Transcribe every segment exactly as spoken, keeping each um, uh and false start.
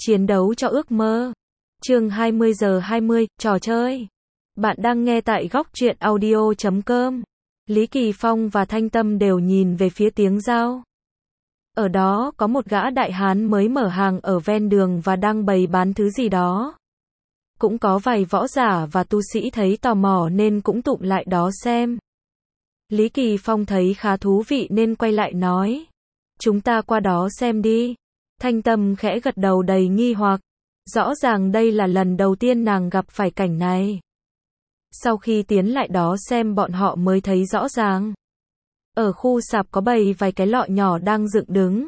Chiến đấu cho ước mơ. Chương hai mươi giờ hai mươi, trò chơi. Bạn đang nghe tại góc truyện audio chấm com. Lý Kỳ Phong và Thanh Tâm đều nhìn về phía tiếng dao. Ở đó có một gã đại hán mới mở hàng ở ven đường và đang bày bán thứ gì đó. Cũng có vài võ giả và tu sĩ thấy tò mò nên cũng tụm lại đó xem. Lý Kỳ Phong thấy khá thú vị nên quay lại nói: "Chúng ta qua đó xem đi." Thanh Tâm khẽ gật đầu đầy nghi hoặc. Rõ ràng đây là lần đầu tiên nàng gặp phải cảnh này. Sau khi tiến lại đó xem bọn họ mới thấy rõ ràng. Ở khu sạp có bày vài cái lọ nhỏ đang dựng đứng.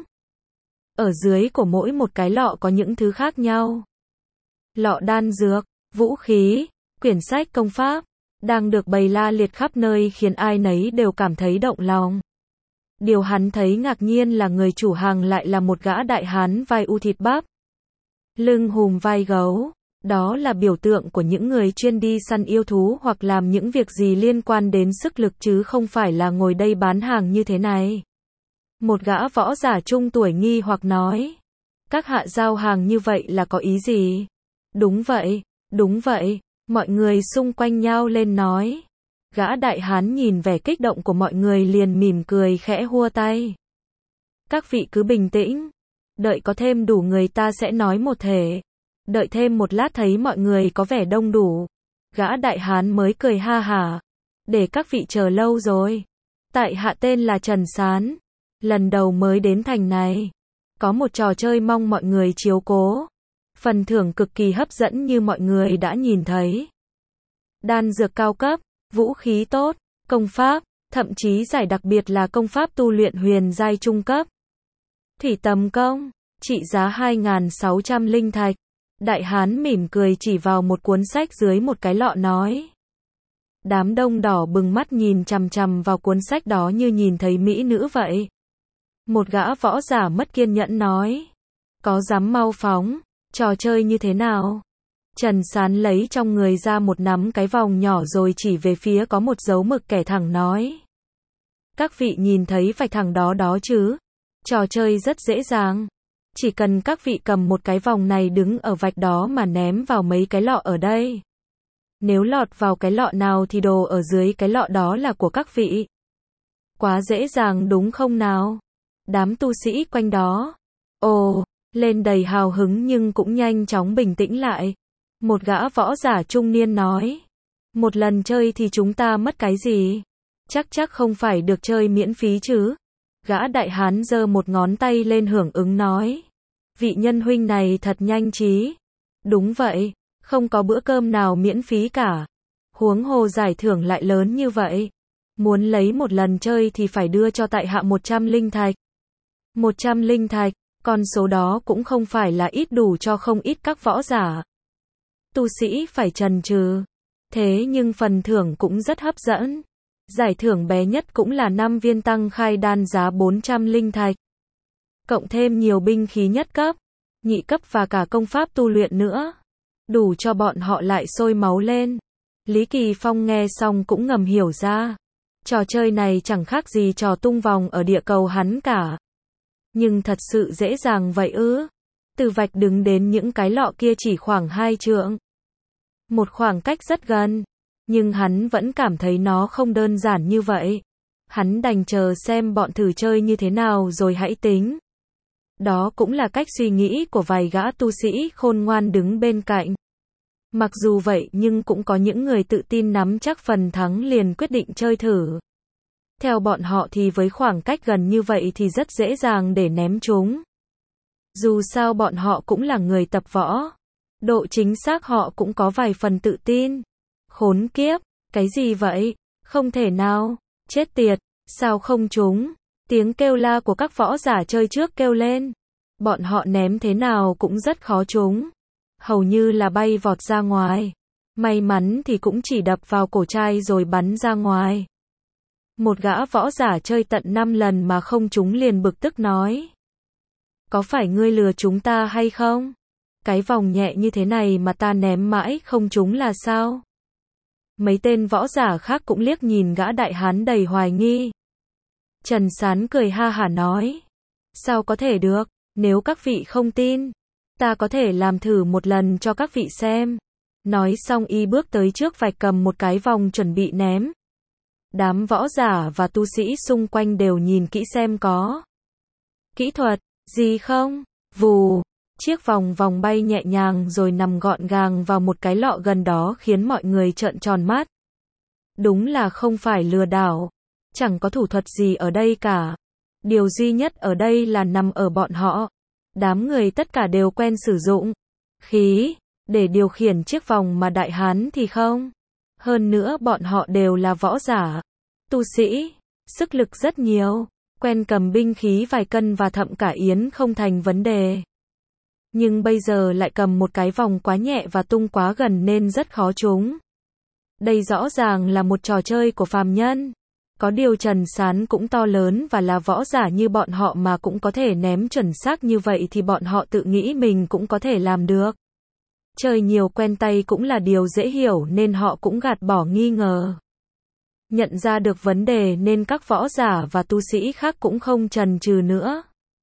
Ở dưới của mỗi một cái lọ có những thứ khác nhau. Lọ đan dược, vũ khí, quyển sách công pháp, đang được bày la liệt khắp nơi khiến ai nấy đều cảm thấy động lòng. Điều hắn thấy ngạc nhiên là người chủ hàng lại là một gã đại hán vai u thịt bắp, lưng hùm vai gấu. Đó là biểu tượng của những người chuyên đi săn yêu thú hoặc làm những việc gì liên quan đến sức lực chứ không phải là ngồi đây bán hàng như thế này. Một gã võ giả trung tuổi nghi hoặc nói: "Các hạ giao hàng như vậy là có ý gì?" "Đúng vậy, đúng vậy." Mọi người xung quanh nhao lên nói. Gã đại hán nhìn vẻ kích động của mọi người liền mỉm cười khẽ hua tay. "Các vị cứ bình tĩnh. Đợi có thêm đủ người ta sẽ nói một thể." Đợi thêm một lát thấy mọi người có vẻ đông đủ. Gã đại hán mới cười ha hả. "Để các vị chờ lâu rồi. Tại hạ tên là Trần Sán. Lần đầu mới đến thành này. Có một trò chơi mong mọi người chiếu cố. Phần thưởng cực kỳ hấp dẫn như mọi người đã nhìn thấy. Đan dược cao cấp, vũ khí tốt, công pháp, thậm chí giải đặc biệt là công pháp tu luyện huyền giai trung cấp. Thủy tầm công, trị giá hai nghìn sáu trăm linh thạch." Đại hán mỉm cười chỉ vào một cuốn sách dưới một cái lọ nói. Đám đông đỏ bừng mắt nhìn chằm chằm vào cuốn sách đó như nhìn thấy mỹ nữ vậy. Một gã võ giả mất kiên nhẫn nói: "Có dám mau phóng, trò chơi như thế nào?" Trần Sán lấy trong người ra một nắm cái vòng nhỏ rồi chỉ về phía có một dấu mực kẻ thẳng nói: "Các vị nhìn thấy vạch thẳng đó đó chứ? Trò chơi rất dễ dàng. Chỉ cần các vị cầm một cái vòng này đứng ở vạch đó mà ném vào mấy cái lọ ở đây. Nếu lọt vào cái lọ nào thì đồ ở dưới cái lọ đó là của các vị. Quá dễ dàng đúng không nào?" Đám tu sĩ quanh đó ồ lên đầy hào hứng nhưng cũng nhanh chóng bình tĩnh lại. Một gã võ giả trung niên nói: "Một lần chơi thì chúng ta mất cái gì? Chắc chắc không phải được chơi miễn phí chứ?" Gã đại hán giơ một ngón tay lên hưởng ứng nói: "Vị nhân huynh này thật nhanh trí. Đúng vậy, không có bữa cơm nào miễn phí cả. Huống hồ giải thưởng lại lớn như vậy. Muốn lấy một lần chơi thì phải đưa cho tại hạ một trăm linh thạch. Một trăm linh thạch, con số đó cũng không phải là ít, đủ cho không ít các võ giả. Tu sĩ phải chần chừ. Thế nhưng phần thưởng cũng rất hấp dẫn. Giải thưởng bé nhất cũng là năm viên tăng khai đan giá bốn trăm linh thạch. Cộng thêm nhiều binh khí nhất cấp, nhị cấp và cả công pháp tu luyện nữa. Đủ cho bọn họ lại sôi máu lên." Lý Kỳ Phong nghe xong cũng ngầm hiểu ra. Trò chơi này chẳng khác gì trò tung vòng ở địa cầu hắn cả. Nhưng thật sự dễ dàng vậy ư? Từ vạch đứng đến những cái lọ kia chỉ khoảng hai trượng. Một khoảng cách rất gần. Nhưng hắn vẫn cảm thấy nó không đơn giản như vậy. Hắn đành chờ xem bọn thử chơi như thế nào rồi hãy tính. Đó cũng là cách suy nghĩ của vài gã tu sĩ khôn ngoan đứng bên cạnh. Mặc dù vậy nhưng cũng có những người tự tin nắm chắc phần thắng liền quyết định chơi thử. Theo bọn họ thì với khoảng cách gần như vậy thì rất dễ dàng để ném chúng. Dù sao bọn họ cũng là người tập võ. Độ chính xác họ cũng có vài phần tự tin. Khốn kiếp, cái gì vậy? Không thể nào, chết tiệt, sao không trúng? Tiếng kêu la của các võ giả chơi trước kêu lên. Bọn họ ném thế nào cũng rất khó trúng. Hầu như là bay vọt ra ngoài. May mắn thì cũng chỉ đập vào cổ trai rồi bắn ra ngoài. Một gã võ giả chơi tận năm lần mà không trúng liền bực tức nói: "Có phải ngươi lừa chúng ta hay không? Cái vòng nhẹ như thế này mà ta ném mãi không trúng là sao?" Mấy tên võ giả khác cũng liếc nhìn gã đại hán đầy hoài nghi. Trần Sán cười ha hả nói: "Sao có thể được, nếu các vị không tin, Ta có thể làm thử một lần cho các vị xem. Nói xong y bước tới trước vạch cầm một cái vòng chuẩn bị ném. Đám võ giả và tu sĩ xung quanh đều nhìn kỹ xem có kỹ thuật gì không. Vù, chiếc vòng vòng bay nhẹ nhàng rồi nằm gọn gàng vào một cái lọ gần đó khiến mọi người trợn tròn mắt. Đúng là không phải lừa đảo. Chẳng có thủ thuật gì ở đây cả. Điều duy nhất ở đây là nằm ở bọn họ. Đám người tất cả đều quen sử dụng khí để điều khiển chiếc vòng mà đại hán thì không. Hơn nữa bọn họ đều là võ giả, tu sĩ, sức lực rất nhiều, quen cầm binh khí vài cân và thậm cả yến không thành vấn đề. Nhưng bây giờ lại cầm một cái vòng quá nhẹ và tung quá gần nên rất khó trúng. Đây rõ ràng là một trò chơi của phàm nhân. Có điều Trần Sán cũng to lớn và là võ giả như bọn họ mà cũng có thể ném chuẩn xác như vậy thì bọn họ tự nghĩ mình cũng có thể làm được. Chơi nhiều quen tay cũng là điều dễ hiểu nên họ cũng gạt bỏ nghi ngờ. Nhận ra được vấn đề nên các võ giả và tu sĩ khác cũng không chần chừ nữa.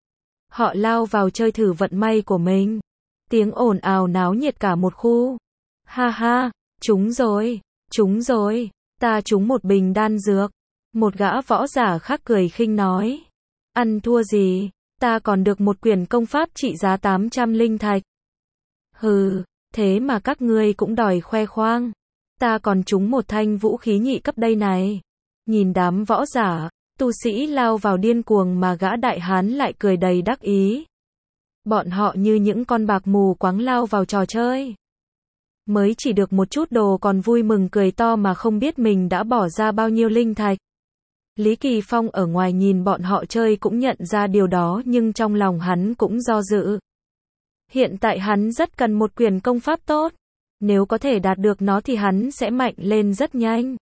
Họ lao vào chơi thử vận may của mình. Tiếng ồn ào náo nhiệt cả một khu. Ha ha, trúng rồi, trúng rồi, ta trúng một bình đan dược. Một gã võ giả khác cười khinh nói. Ăn thua gì, ta còn được một quyển công pháp trị giá tám trăm linh thạch. Hừ, thế mà các ngươi cũng đòi khoe khoang. Ta còn trúng một thanh vũ khí nhị cấp đây này. Nhìn đám võ giả, tu sĩ lao vào điên cuồng mà gã đại hán lại cười đầy đắc ý. Bọn họ như những con bạc mù quáng lao vào trò chơi. Mới chỉ được một chút đồ còn vui mừng cười to mà không biết mình đã bỏ ra bao nhiêu linh thạch. Lý Kỳ Phong ở ngoài nhìn bọn họ chơi cũng nhận ra điều đó nhưng trong lòng hắn cũng do dự. Hiện tại hắn rất cần một quyển công pháp tốt. Nếu có thể đạt được nó thì hắn sẽ mạnh lên rất nhanh.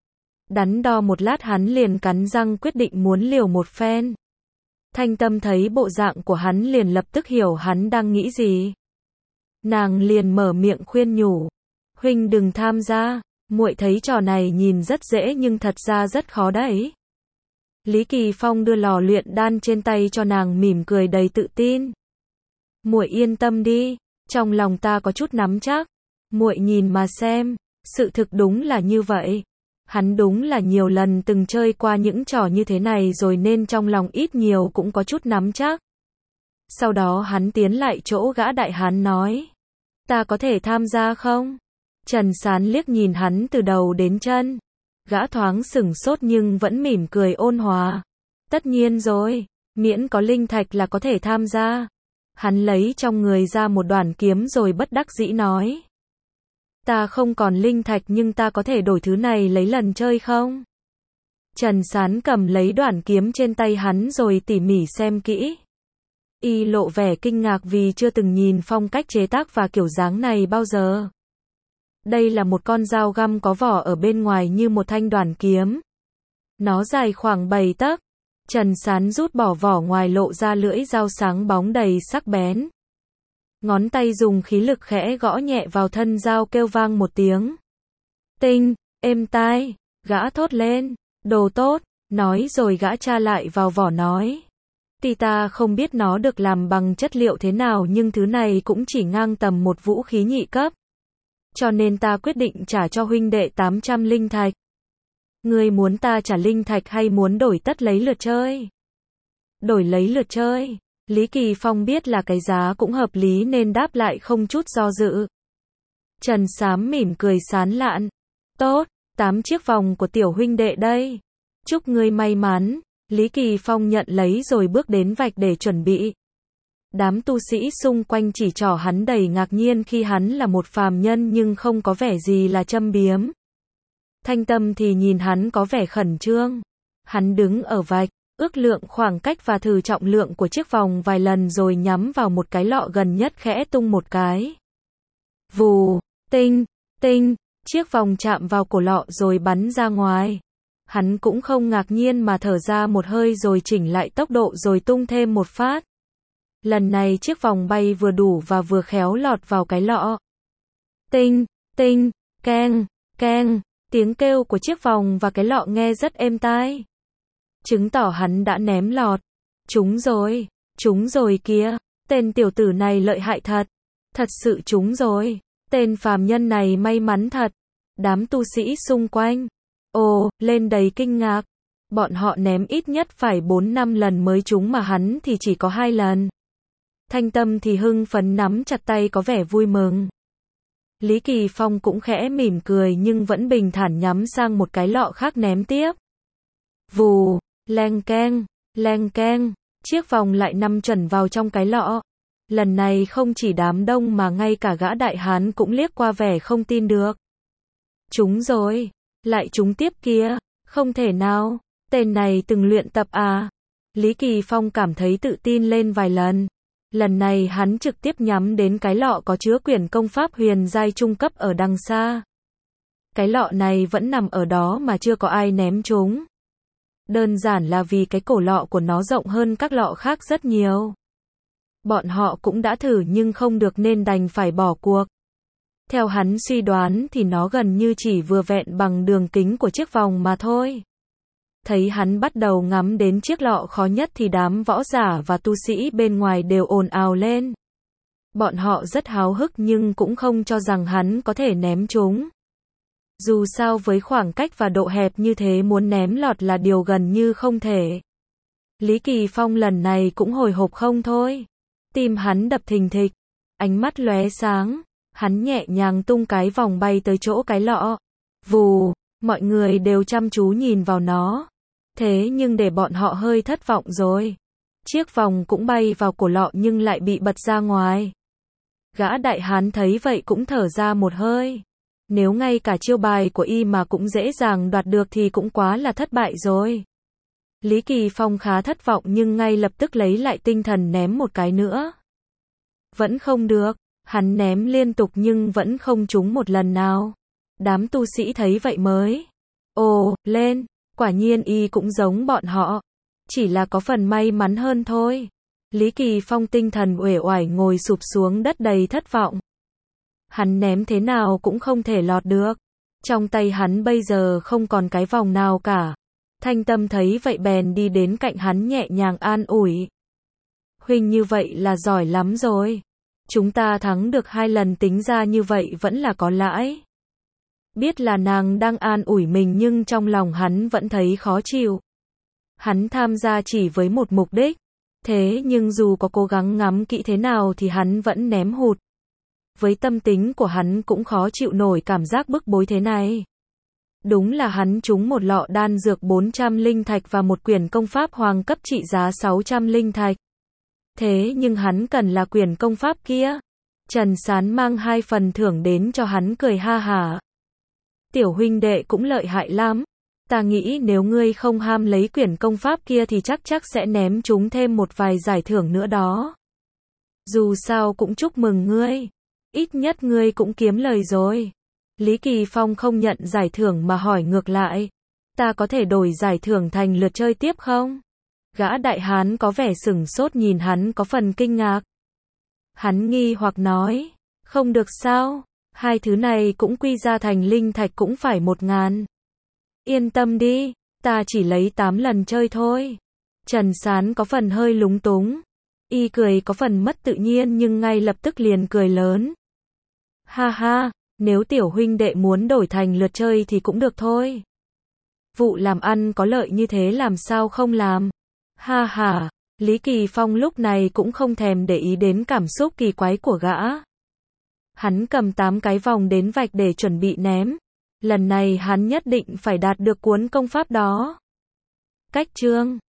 Đắn đo một lát hắn liền cắn răng quyết định muốn liều một phen. Thanh Tâm thấy bộ dạng của hắn liền lập tức hiểu hắn đang nghĩ gì. Nàng liền mở miệng khuyên nhủ. Huynh đừng tham gia, muội thấy trò này nhìn rất dễ nhưng thật ra rất khó đấy. Lý Kỳ Phong đưa lò luyện đan trên tay cho nàng mỉm cười đầy tự tin. Muội yên tâm đi, trong lòng ta có chút nắm chắc. Muội nhìn mà xem, sự thực đúng là như vậy. Hắn đúng là nhiều lần từng chơi qua những trò như thế này rồi nên trong lòng ít nhiều cũng có chút nắm chắc. Sau đó hắn tiến lại chỗ gã đại hán nói. Ta có thể tham gia không? Trần Sán liếc nhìn hắn từ đầu đến chân. Gã thoáng sửng sốt nhưng vẫn mỉm cười ôn hòa. Tất nhiên rồi, miễn có linh thạch là có thể tham gia. Hắn lấy trong người ra một đoàn kiếm rồi bất đắc dĩ nói. Ta không còn linh thạch nhưng ta có thể đổi thứ này lấy lần chơi không? Trần Sán cầm lấy đoàn kiếm trên tay hắn rồi tỉ mỉ xem kỹ. Y lộ vẻ kinh ngạc vì chưa từng nhìn phong cách chế tác và kiểu dáng này bao giờ. Đây là một con dao găm có vỏ ở bên ngoài như một thanh đoàn kiếm. Nó dài khoảng bảy tấc. Trần Sán rút bỏ vỏ ngoài lộ ra lưỡi dao sáng bóng đầy sắc bén. Ngón tay dùng khí lực khẽ gõ nhẹ vào thân dao kêu vang một tiếng. Tinh, êm tai, gã thốt lên, đồ tốt, nói rồi gã tra lại vào vỏ nói. Tuy ta không biết nó được làm bằng chất liệu thế nào nhưng thứ này cũng chỉ ngang tầm một vũ khí nhị cấp. Cho nên ta quyết định trả cho huynh đệ tám trăm linh thạch. Ngươi muốn ta trả linh thạch hay muốn đổi tất lấy lượt chơi? Đổi lấy lượt chơi. Lý Kỳ Phong biết là cái giá cũng hợp lý nên đáp lại không chút do dự. Trần Sám mỉm cười sán lạn. Tốt, tám chiếc vòng của tiểu huynh đệ đây. Chúc ngươi may mắn. Lý Kỳ Phong nhận lấy rồi bước đến vạch để chuẩn bị. Đám tu sĩ xung quanh chỉ trỏ hắn đầy ngạc nhiên khi hắn là một phàm nhân nhưng không có vẻ gì là châm biếm. Thanh Tâm thì nhìn hắn có vẻ khẩn trương. Hắn đứng ở vạch, ước lượng khoảng cách và thử trọng lượng của chiếc vòng vài lần rồi nhắm vào một cái lọ gần nhất khẽ tung một cái. Vù, tinh, tinh, chiếc vòng chạm vào cổ lọ rồi bắn ra ngoài. Hắn cũng không ngạc nhiên mà thở ra một hơi rồi chỉnh lại tốc độ rồi tung thêm một phát. Lần này chiếc vòng bay vừa đủ và vừa khéo lọt vào cái lọ. Tinh, tinh, keng, keng, tiếng kêu của chiếc vòng và cái lọ nghe rất êm tai. Chứng tỏ hắn đã ném lọt. Trúng rồi, trúng rồi kìa. Tên tiểu tử này lợi hại thật. Thật sự trúng rồi. Tên phàm nhân này may mắn thật. Đám tu sĩ xung quanh. Ồ, lên đầy kinh ngạc. Bọn họ ném ít nhất phải bốn năm lần mới trúng mà hắn thì chỉ có hai lần. Thanh Tâm thì hưng phấn nắm chặt tay có vẻ vui mừng. Lý Kỳ Phong cũng khẽ mỉm cười nhưng vẫn bình thản nhắm sang một cái lọ khác ném tiếp. Vù, leng keng, leng keng, chiếc vòng lại nằm chuẩn vào trong cái lọ. Lần này không chỉ đám đông mà ngay cả gã đại hán cũng liếc qua vẻ không tin được. Trúng rồi, lại trúng tiếp kia, không thể nào, tên này từng luyện tập à. Lý Kỳ Phong cảm thấy tự tin lên vài lần. Lần này hắn trực tiếp nhắm đến cái lọ có chứa quyển công pháp huyền giai trung cấp ở đằng xa. Cái lọ này vẫn nằm ở đó mà chưa có ai ném trúng. Đơn giản là vì cái cổ lọ của nó rộng hơn các lọ khác rất nhiều. Bọn họ cũng đã thử nhưng không được nên đành phải bỏ cuộc. Theo hắn suy đoán thì nó gần như chỉ vừa vẹn bằng đường kính của chiếc vòng mà thôi. Thấy hắn bắt đầu ngắm đến chiếc lọ khó nhất thì đám võ giả và tu sĩ bên ngoài đều ồn ào lên. Bọn họ rất háo hức nhưng cũng không cho rằng hắn có thể ném chúng. Dù sao với khoảng cách và độ hẹp như thế muốn ném lọt là điều gần như không thể. Lý Kỳ Phong lần này cũng hồi hộp không thôi. Tim hắn đập thình thịch, ánh mắt lóe sáng, hắn nhẹ nhàng tung cái vòng bay tới chỗ cái lọ. Vù, mọi người đều chăm chú nhìn vào nó. Thế nhưng để bọn họ hơi thất vọng rồi. Chiếc vòng cũng bay vào cổ lọ nhưng lại bị bật ra ngoài. Gã đại hán thấy vậy cũng thở ra một hơi. Nếu ngay cả chiêu bài của y mà cũng dễ dàng đoạt được thì cũng quá là thất bại rồi. Lý Kỳ Phong khá thất vọng nhưng ngay lập tức lấy lại tinh thần ném một cái nữa. Vẫn không được, hắn ném liên tục nhưng vẫn không trúng một lần nào. Đám tu sĩ thấy vậy mới ồ lên, quả nhiên y cũng giống bọn họ. Chỉ là có phần may mắn hơn thôi. Lý Kỳ Phong tinh thần uể oải ngồi sụp xuống đất đầy thất vọng. Hắn ném thế nào cũng không thể lọt được. Trong tay hắn bây giờ không còn cái vòng nào cả. Thanh Tâm thấy vậy bèn đi đến cạnh hắn nhẹ nhàng an ủi. Huynh như vậy là giỏi lắm rồi. Chúng ta thắng được hai lần tính ra như vậy vẫn là có lãi. Biết là nàng đang an ủi mình nhưng trong lòng hắn vẫn thấy khó chịu. Hắn tham gia chỉ với một mục đích. Thế nhưng dù có cố gắng ngắm kỹ thế nào thì hắn vẫn ném hụt. Với tâm tính của hắn cũng khó chịu nổi cảm giác bức bối thế này. Đúng là hắn trúng một lọ đan dược bốn trăm linh thạch và một quyển công pháp hoàng cấp trị giá sáu trăm linh thạch. Thế nhưng hắn cần là quyển công pháp kia. Trần Sán mang hai phần thưởng đến cho hắn cười ha hả. Tiểu huynh đệ cũng lợi hại lắm. Ta nghĩ nếu ngươi không ham lấy quyển công pháp kia thì chắc chắc sẽ ném chúng thêm một vài giải thưởng nữa đó. Dù sao cũng chúc mừng ngươi. Ít nhất ngươi cũng kiếm lời rồi. Lý Kỳ Phong không nhận giải thưởng mà hỏi ngược lại. Ta có thể đổi giải thưởng thành lượt chơi tiếp không? Gã đại hán có vẻ sửng sốt nhìn hắn có phần kinh ngạc. Hắn nghi hoặc nói. Không được sao? Hai thứ này cũng quy ra thành linh thạch cũng phải một ngàn. Yên tâm đi, ta chỉ lấy tám lần chơi thôi. Trần Sán có phần hơi lúng túng. Y cười có phần mất tự nhiên nhưng ngay lập tức liền cười lớn. Ha ha, nếu tiểu huynh đệ muốn đổi thành lượt chơi thì cũng được thôi. Vụ làm ăn có lợi như thế làm sao không làm. Ha ha, Lý Kỳ Phong lúc này cũng không thèm để ý đến cảm xúc kỳ quái của gã. Hắn cầm tám cái vòng đến vạch để chuẩn bị ném. Lần này hắn nhất định phải đạt được cuốn công pháp đó. Cách chương